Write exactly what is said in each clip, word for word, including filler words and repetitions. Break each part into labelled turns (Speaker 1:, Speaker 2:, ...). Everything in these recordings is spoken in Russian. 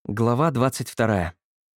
Speaker 1: Глава двадцать вторая.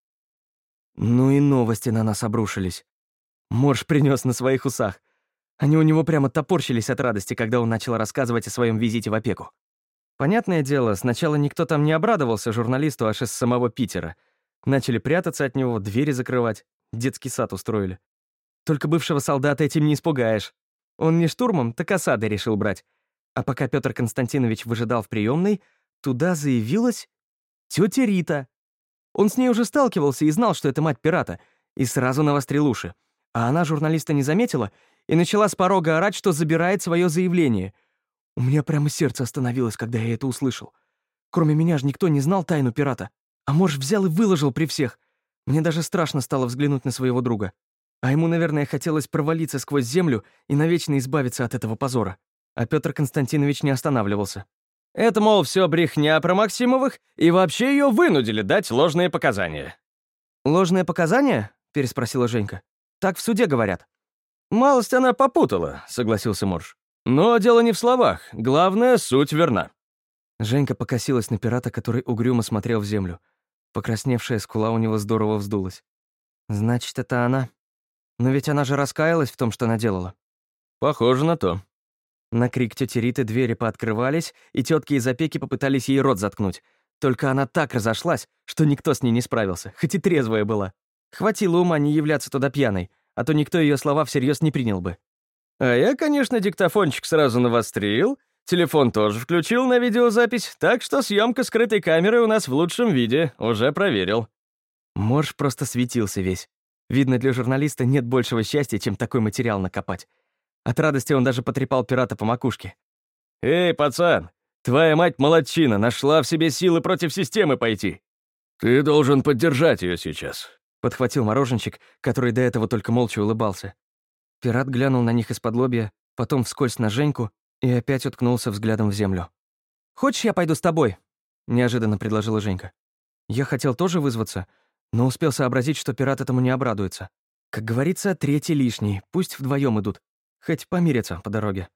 Speaker 1: Ну и новости на нас обрушились. Морж принес на своих усах. Они у него прямо топорщились от радости, когда он начал рассказывать о своем визите в опеку. Понятное дело, сначала никто там не обрадовался журналисту аж из самого Питера. Начали прятаться от него, двери закрывать, детский сад устроили. Только бывшего солдата этим не испугаешь. Он не штурмом, так осадой решил брать. А пока Петр Константинович выжидал в приемной, туда заявилась тетя Рита. Он с ней уже сталкивался и знал, что это мать пирата, и сразу навострил уши. А она журналиста не заметила и начала с порога орать, что забирает свое заявление. У меня прямо сердце остановилось, когда я это услышал. Кроме меня же никто не знал тайну пирата. А Морж взял и выложил при всех. Мне даже страшно стало взглянуть на своего друга. А ему, наверное, хотелось провалиться сквозь землю и навечно избавиться от этого позора. А Петр Константинович не останавливался.
Speaker 2: Это, мол, все брехня про Максимовых, и вообще ее вынудили дать ложные показания.
Speaker 1: «Ложные показания?» — переспросила Женька. «Так в суде говорят».
Speaker 2: «Малость она попутала», — согласился Морж. «Но дело не в словах. Главное, суть верна».
Speaker 1: Женька покосилась на пирата, который угрюмо смотрел в землю. Покрасневшая скула у него здорово вздулась. «Значит, это она? Но ведь она же раскаялась в том, что наделала».
Speaker 2: «Похоже на то».
Speaker 1: На крик тети Риты двери пооткрывались, и тетки из опеки попытались ей рот заткнуть. Только она так разошлась, что никто с ней не справился, хоть и трезвая была. Хватило ума не являться туда пьяной, а то никто ее слова всерьез не принял бы.
Speaker 2: А я, конечно, диктофончик сразу навострил, телефон тоже включил на видеозапись, так что съемка скрытой камеры у нас в лучшем виде, уже проверил.
Speaker 1: Морж просто светился весь. Видно, для журналиста нет большего счастья, чем такой материал накопать. От радости он даже потрепал пирата по макушке.
Speaker 2: «Эй, пацан, твоя мать молодчина, нашла в себе силы против системы пойти. Ты должен поддержать ее сейчас»,
Speaker 1: — подхватил мороженщик, который до этого только молча улыбался. Пират глянул на них из-под лобья, потом вскользь на Женьку и опять уткнулся взглядом в землю. «Хочешь, я пойду с тобой?» — неожиданно предложила Женька. Я хотел тоже вызваться, но успел сообразить, что пират этому не обрадуется. Как говорится, третий лишний, пусть вдвоем идут. Хоть помирятся по дороге.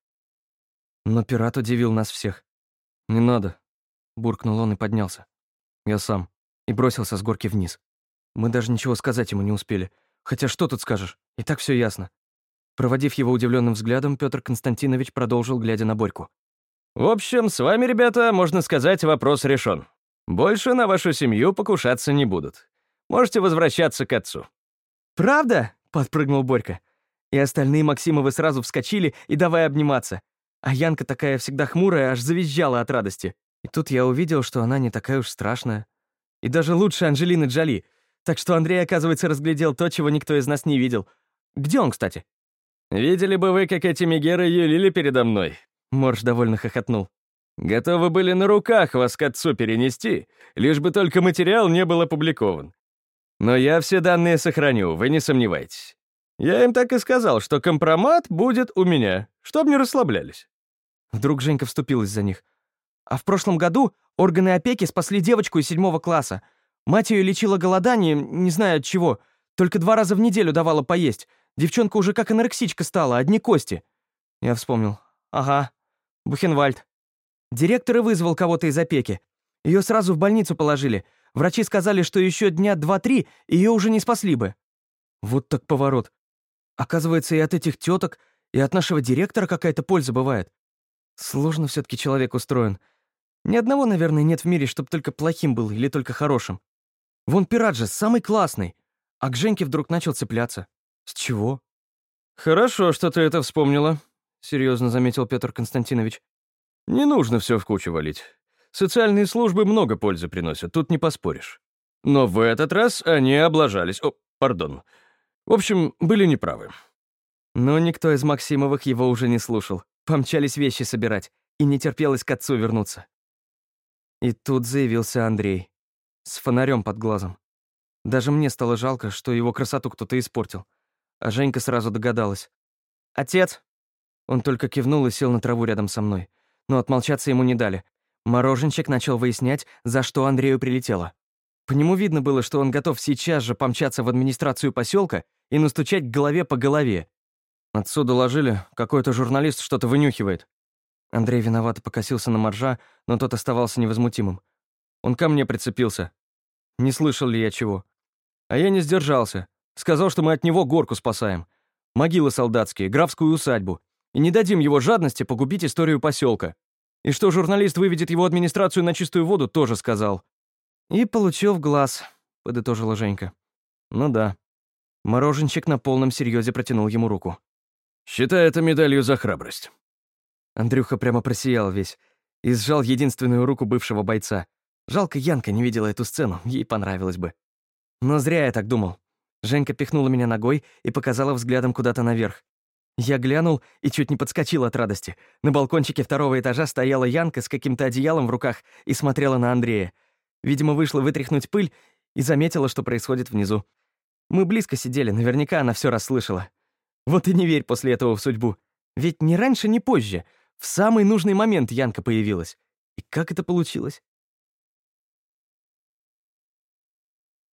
Speaker 1: Но пират удивил нас всех. «Не надо», — буркнул он и поднялся. «Я сам». И бросился с горки вниз. Мы даже ничего сказать ему не успели. Хотя что тут скажешь? И так все ясно. Проводив его удивленным взглядом, Петр Константинович продолжил, глядя на Борьку.
Speaker 2: «В общем, с вами, ребята, можно сказать, вопрос решен. Больше на вашу семью покушаться не будут. Можете возвращаться к отцу».
Speaker 1: «Правда?» — подпрыгнул Борька. И остальные Максимовы сразу вскочили и давай обниматься. А Янка такая всегда хмурая, аж завизжала от радости. И тут я увидел, что она не такая уж страшная. И даже лучше Анджелины Джоли. Так что Андрей, оказывается, разглядел то, чего никто из нас не видел. Где он, кстати?
Speaker 2: «Видели бы вы, как эти мегеры юлили передо мной?»
Speaker 1: Морж довольно хохотнул.
Speaker 2: «Готовы были на руках вас к отцу перенести, лишь бы только материал не был опубликован. Но я все данные сохраню, вы не сомневайтесь. Я им так и сказал, что компромат будет у меня, чтоб не расслаблялись».
Speaker 1: Вдруг Женька вступилась за них. А в прошлом году органы опеки спасли девочку из седьмого класса. Мать ее лечила голоданием, не знаю от чего. Только два раза в неделю давала поесть. Девчонка уже как анорексичка стала, одни кости. Я вспомнил. Ага, Бухенвальд. Директор и вызвал кого-то из опеки. Ее сразу в больницу положили. Врачи сказали, что еще дня два-три ее уже не спасли бы. Вот так поворот. Оказывается, и от этих теток, и от нашего директора какая-то польза бывает. Сложно все-таки человек устроен. Ни одного, наверное, нет в мире, чтоб только плохим был или только хорошим. Вон пират же самый классный. А к Женьке вдруг начал цепляться. С чего?
Speaker 2: «Хорошо, что ты это вспомнила», — серьезно заметил Петр Константинович. «Не нужно все в кучу валить. Социальные службы много пользы приносят, тут не поспоришь. Но в этот раз они облажались. О, пардон. В общем, были неправы».
Speaker 1: Но никто из Максимовых его уже не слушал. Помчались вещи собирать, и не терпелось к отцу вернуться. И тут заявился Андрей. С фонарем под глазом. Даже мне стало жалко, что его красоту кто-то испортил. А Женька сразу догадалась. «Отец!» Он только кивнул и сел на траву рядом со мной. Но отмолчаться ему не дали. Мороженщик начал выяснять, за что Андрею прилетело. По нему видно было, что он готов сейчас же помчаться в администрацию поселка и настучать к голове по голове. «Отцу доложили, какой-то журналист что-то вынюхивает». Андрей виновато покосился на Моржа, но тот оставался невозмутимым. «Он ко мне прицепился. не слышал ли я чего. А я не сдержался. Сказал, что мы от него горку спасаем. Могилы солдатские, графскую усадьбу. И не дадим его жадности погубить историю поселка. И что журналист выведет его администрацию на чистую воду, тоже сказал. И получил в глаз, подытожила Женька. Ну да. Мороженщик на полном серьезе протянул ему руку.
Speaker 2: «Считай это медалью за храбрость».
Speaker 1: Андрюха прямо просиял весь и сжал единственную руку бывшего бойца. Жалко, Янка не видела эту сцену, ей понравилось бы. Но зря я так думал. Женька пихнула меня ногой и показала взглядом куда-то наверх. Я глянул и чуть не подскочил от радости. На балкончике второго этажа стояла Янка с каким-то одеялом в руках и смотрела на Андрея. Видимо, вышла вытряхнуть пыль и заметила, что происходит внизу. Мы близко сидели, наверняка она все расслышала. Вот и не верь после этого в судьбу. Ведь ни раньше, ни позже. В самый нужный момент Янка появилась. И как это получилось?